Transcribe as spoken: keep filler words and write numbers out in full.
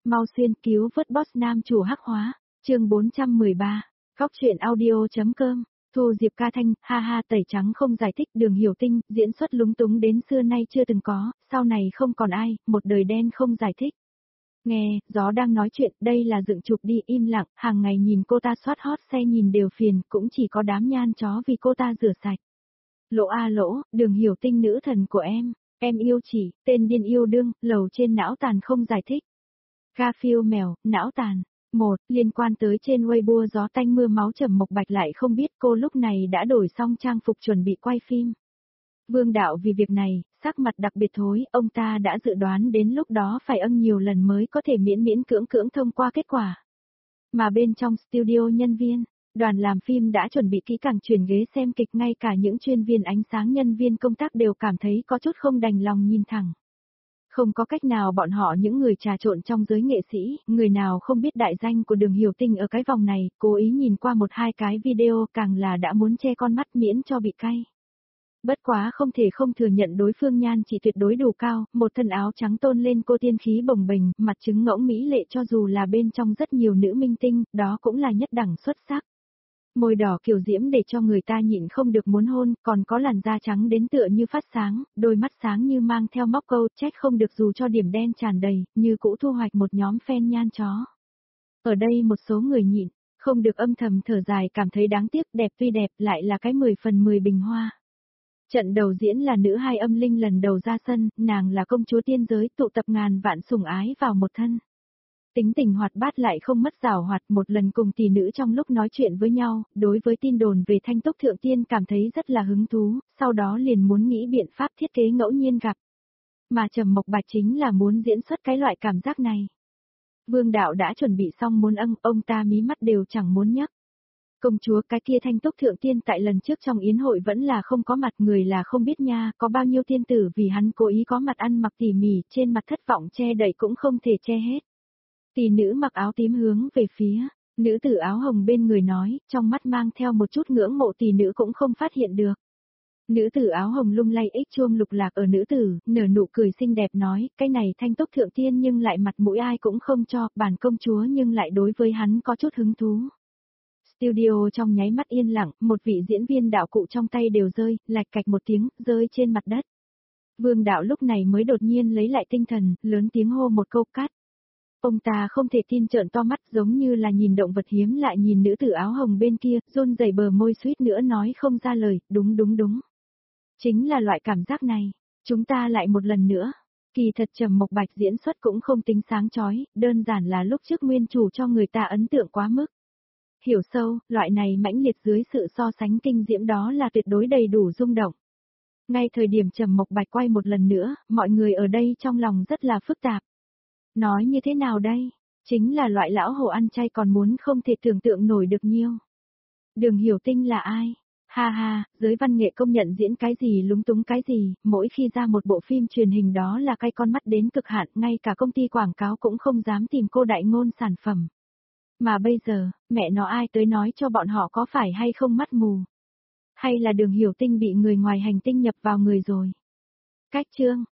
Mau xuyên cứu vớt boss nam chủ hắc hóa, chương bốn trăm mười ba, góc truyện audio.com, Thu Diệp ca thanh, ha ha tẩy trắng không giải thích Đường Hiểu Tinh, diễn xuất lúng túng đến xưa nay chưa từng có, sau này không còn ai, một đời đen không giải thích. Nghe, gió đang nói chuyện, đây là dựng chụp đi, im lặng, hàng ngày nhìn cô ta soát hot xe nhìn đều phiền, cũng chỉ có đám nhan chó vì cô ta rửa sạch. Lỗ a lỗ, Đường Hiểu Tinh nữ thần của em, em yêu chỉ, tên điên yêu đương, lầu trên não tàn không giải thích. Garfield mèo, não tàn. Một, liên quan tới trên Weibo gió tanh mưa máu Trầm Mộc Bạch lại không biết cô lúc này đã đổi xong trang phục chuẩn bị quay phim. Vương Đạo vì việc này, sắc mặt đặc biệt thối, ông ta đã dự đoán đến lúc đó phải ân nhiều lần mới có thể miễn miễn cưỡng cưỡng thông qua kết quả. Mà bên trong studio nhân viên, đoàn làm phim đã chuẩn bị kỹ càng chuyển ghế xem kịch, ngay cả những chuyên viên ánh sáng nhân viên công tác đều cảm thấy có chút không đành lòng nhìn thẳng. Không có cách nào bọn họ những người trà trộn trong giới nghệ sĩ, người nào không biết đại danh của Đường Hiểu Tinh ở cái vòng này, cố ý nhìn qua một hai cái video càng là đã muốn che con mắt miễn cho bị cay. Bất quá không thể không thừa nhận đối phương nhan chỉ tuyệt đối đủ cao, một thân áo trắng tôn lên cô tiên khí bồng bềnh, mặt trứng ngỗng mỹ lệ cho dù là bên trong rất nhiều nữ minh tinh, đó cũng là nhất đẳng xuất sắc. Môi đỏ kiều diễm để cho người ta nhịn không được muốn hôn, còn có làn da trắng đến tựa như phát sáng, đôi mắt sáng như mang theo móc câu, trách không được dù cho điểm đen tràn đầy, như cũ thu hoạch một nhóm fan nhan chó. Ở đây một số người nhịn, không được âm thầm thở dài cảm thấy đáng tiếc, đẹp tuy đẹp lại là cái mười phần mười bình hoa. Trận đầu diễn là nữ hai âm linh lần đầu ra sân, nàng là công chúa tiên giới tụ tập ngàn vạn sủng ái vào một thân. Tính tình hoạt bát lại không mất giảo hoạt, một lần cùng tỷ nữ trong lúc nói chuyện với nhau, đối với tin đồn về Thanh Túc Thượng Tiên cảm thấy rất là hứng thú, sau đó liền muốn nghĩ biện pháp thiết kế ngẫu nhiên gặp. Mà Trầm Mộc Bạch chính là muốn diễn xuất cái loại cảm giác này. Vương Đạo đã chuẩn bị xong muốn âng, ông ta mí mắt đều chẳng muốn nhấc. Công chúa cái kia Thanh Túc Thượng Tiên tại lần trước trong yến hội vẫn là không có mặt, người là không biết nha, có bao nhiêu tiên tử vì hắn cố ý có mặt ăn mặc tỉ mỉ, trên mặt thất vọng che đậy cũng không thể che hết. Tỷ nữ mặc áo tím hướng về phía, nữ tử áo hồng bên người nói, trong mắt mang theo một chút ngưỡng mộ, tỷ nữ cũng không phát hiện được. Nữ tử áo hồng lung lay ích chuông lục lạc ở nữ tử, nở nụ cười xinh đẹp nói, cái này Thanh Túc Thượng Tiên nhưng lại mặt mũi ai cũng không cho, bản công chúa nhưng lại đối với hắn có chút hứng thú. Studio trong nháy mắt yên lặng, một vị diễn viên đạo cụ trong tay đều rơi, lạch cạch một tiếng, rơi trên mặt đất. Vương Đạo lúc này mới đột nhiên lấy lại tinh thần, lớn tiếng hô một câu cắt. Ông ta không thể tin trợn to mắt giống như là nhìn động vật hiếm lại nhìn nữ tử áo hồng bên kia, run rẩy bờ môi suýt nữa nói không ra lời, đúng đúng đúng. Chính là loại cảm giác này, chúng ta lại một lần nữa. Kỳ thật Trầm Mộc Bạch diễn xuất cũng không tính sáng chói, đơn giản là lúc trước nguyên chủ cho người ta ấn tượng quá mức. Hiểu sâu, loại này mãnh liệt dưới sự so sánh kinh diễm đó là tuyệt đối đầy đủ rung động. Ngay thời điểm Trầm Mộc Bạch quay một lần nữa, mọi người ở đây trong lòng rất là phức tạp. Nói như thế nào đây? Chính là loại lão hổ ăn chay còn muốn không thể tưởng tượng nổi được nhiêu. Đường Hiểu Tinh là ai? Ha ha, giới văn nghệ công nhận diễn cái gì lúng túng cái gì, mỗi khi ra một bộ phim truyền hình đó là cay con mắt đến cực hạn, ngay cả công ty quảng cáo cũng không dám tìm cô đại ngôn sản phẩm. Mà bây giờ, mẹ nó ai tới nói cho bọn họ có phải hay không mắt mù? Hay là Đường Hiểu Tinh bị người ngoài hành tinh nhập vào người rồi? Cách chương,